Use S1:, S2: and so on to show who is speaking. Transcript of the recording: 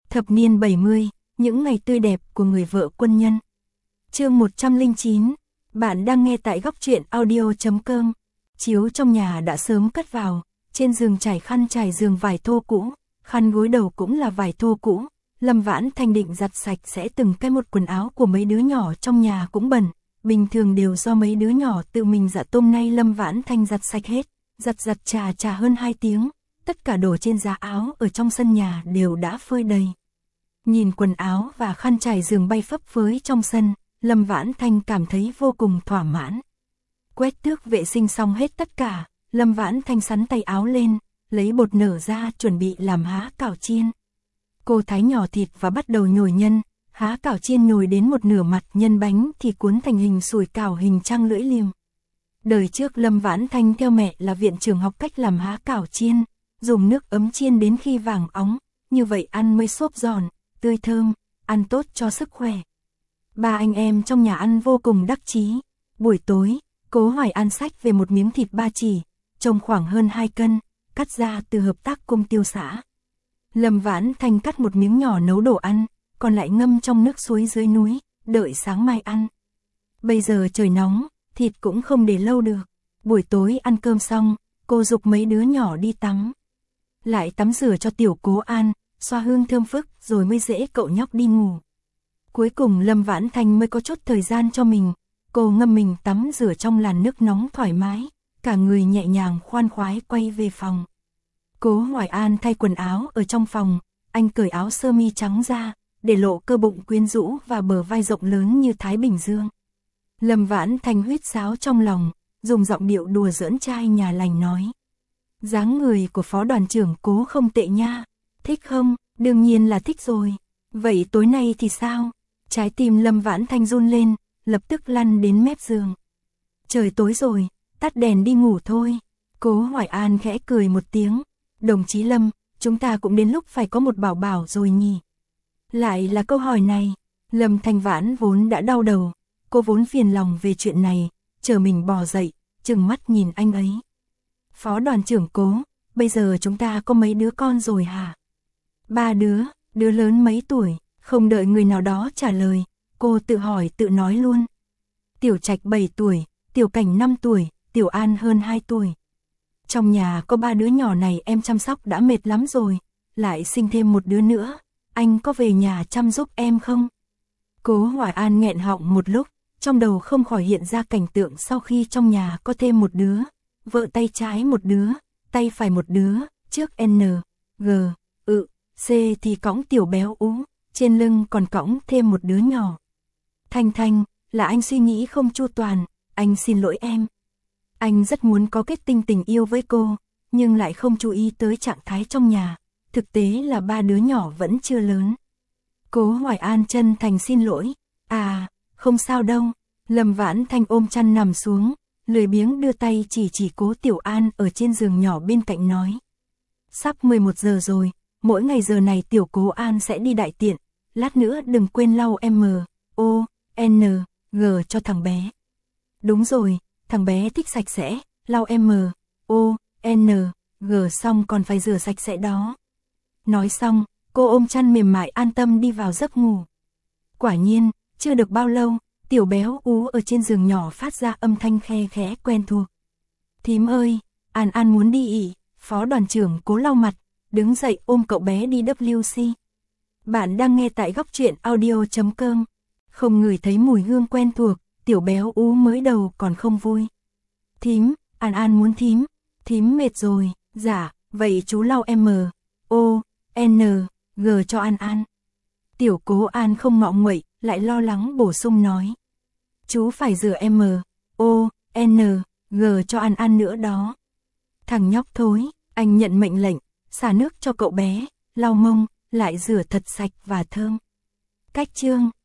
S1: Thập niên 70, những ngày tươi đẹp của người vợ quân nhân. Chương 109, bạn đang nghe tại góc truyện audio.com. Chiếu trong nhà đã sớm cất vào, trên giường trải khăn trải giường vải thô cũ, khăn gối đầu cũng là vải thô cũ. Lâm Vãn Thanh định giặt sạch sẽ từng cái một quần áo của mấy đứa nhỏ trong nhà cũng bẩn, bình thường đều do mấy đứa nhỏ tự mình giặt, hôm nay Lâm Vãn Thanh giặt sạch hết, giặt chà hơn 2 tiếng, tất cả đồ trên giá áo ở trong sân nhà đều đã phơi đầy. Nhìn quần áo và khăn trải giường bay phấp phới trong sân, Lâm Vãn Thanh cảm thấy vô cùng thỏa mãn. Quét tước vệ sinh xong hết tất cả, Lâm Vãn Thanh sắn tay áo lên, lấy bột nở ra chuẩn bị làm há cảo chiên. Cô thái nhỏ thịt và bắt đầu nhồi nhân, há cảo chiên nhồi đến một nửa mặt nhân bánh thì cuốn thành hình sủi cảo hình trăng lưỡi liềm. Đời trước Lâm Vãn Thanh theo mẹ là viện trưởng học cách làm há cảo chiên, dùng nước ấm chiên đến khi vàng óng, như vậy ăn mới xốp giòn, tươi thơm, ăn tốt cho sức khỏe. Ba anh em trong nhà ăn vô cùng đắc chí. Buổi tối, Cố Hoài An xách về một miếng thịt ba chỉ, trông khoảng hơn 2 cân, cắt ra từ hợp tác cung tiêu xã. Lâm Vãn Thanh cắt một miếng nhỏ nấu đồ ăn, còn lại ngâm trong nước suối dưới núi, đợi sáng mai ăn. Bây giờ trời nóng, thịt cũng không để lâu được. Buổi tối ăn cơm xong, cô giục mấy đứa nhỏ đi tắm. Lại tắm rửa cho tiểu Cố An, xoa hương thơm phức rồi mới dễ cậu nhóc đi ngủ. Cuối cùng Lâm Vãn Thanh mới có chút thời gian cho mình. Cô ngâm mình tắm rửa trong làn nước nóng thoải mái, cả người nhẹ nhàng khoan khoái quay về phòng. Cố Hoài An thay quần áo ở trong phòng, anh cởi áo sơ mi trắng ra, để lộ cơ bụng quyến rũ và bờ vai rộng lớn như Thái Bình Dương. Lâm Vãn Thanh huýt sáo trong lòng, dùng giọng điệu đùa giỡn trai nhà lành nói. Dáng người của phó đoàn trưởng Cố không tệ nha, thích không? Đương nhiên là thích rồi. Vậy tối nay thì sao? Trái tim Lâm Vãn Thanh run lên, lập tức lăn đến mép giường. Trời tối rồi, tắt đèn đi ngủ thôi. Cố Hoài An khẽ cười một tiếng. Đồng chí Lâm, chúng ta cũng đến lúc phải có một bảo bảo rồi nhỉ? Lại là câu hỏi này. Lâm Thanh Vãn vốn đã đau đầu, cô vốn phiền lòng về chuyện này, chờ mình bò dậy, trừng mắt nhìn anh ấy. Phó đoàn trưởng Cố, bây giờ chúng ta có mấy đứa con rồi hả? 3 đứa, đứa lớn mấy tuổi? Không đợi người nào đó trả lời, cô tự hỏi tự nói luôn. Tiểu Trạch 7 tuổi, Tiểu Cảnh 5 tuổi, Tiểu An hơn 2 tuổi. Trong nhà có 3 đứa nhỏ này em chăm sóc đã mệt lắm rồi, lại sinh thêm một đứa nữa, anh có về nhà chăm giúp em không? Cố Hoài An nghẹn họng một lúc, trong đầu không khỏi hiện ra cảnh tượng sau khi trong nhà có thêm một đứa, vợ tay trái một đứa, tay phải một đứa, trước N, G, C thì cõng Tiểu Béo Ú, trên lưng còn cõng thêm một đứa nhỏ. Thanh, là anh suy nghĩ không chu toàn, anh xin lỗi em. Anh rất muốn có kết tinh tình yêu với cô, nhưng lại không chú ý tới trạng thái trong nhà, thực tế là 3 đứa nhỏ vẫn chưa lớn. Cố Hoài An chân thành xin lỗi. À, không sao đâu. Lâm Vãn Thanh ôm chăn nằm xuống, lười biếng đưa tay chỉ Cố Tiểu An ở trên giường nhỏ bên cạnh nói. Sắp 11 giờ rồi, mỗi ngày giờ này tiểu Cố An sẽ đi đại tiện, lát nữa đừng quên lau M.O.N.G cho thằng bé. Đúng rồi, thằng bé thích sạch sẽ, lau M.O.N.G xong còn phải rửa sạch sẽ đó. Nói xong, cô ôm chăn mềm mại an tâm đi vào giấc ngủ. Quả nhiên, chưa được bao lâu, Tiểu Béo Ú ở trên giường nhỏ phát ra âm thanh khe khẽ quen thuộc. Thím ơi, An muốn đi ỉ. Phó đoàn trưởng Cố lau mặt, đứng dậy ôm cậu bé đi WC. Bạn đang nghe tại góc truyện audio.com. Không ngửi thấy mùi hương quen thuộc, Tiểu Béo Ú mới đầu còn không vui. Thím, An muốn thím mệt rồi. Dạ, vậy chú lau M.O.N.G cho An. Tiểu Cố An không ngọ nguậy, lại lo lắng bổ sung nói. Chú phải rửa M.O.N.G cho An nữa đó. Thằng nhóc thối, anh nhận mệnh lệnh, xả nước cho cậu bé, lau mông, lại rửa thật sạch và thơm. Cách chương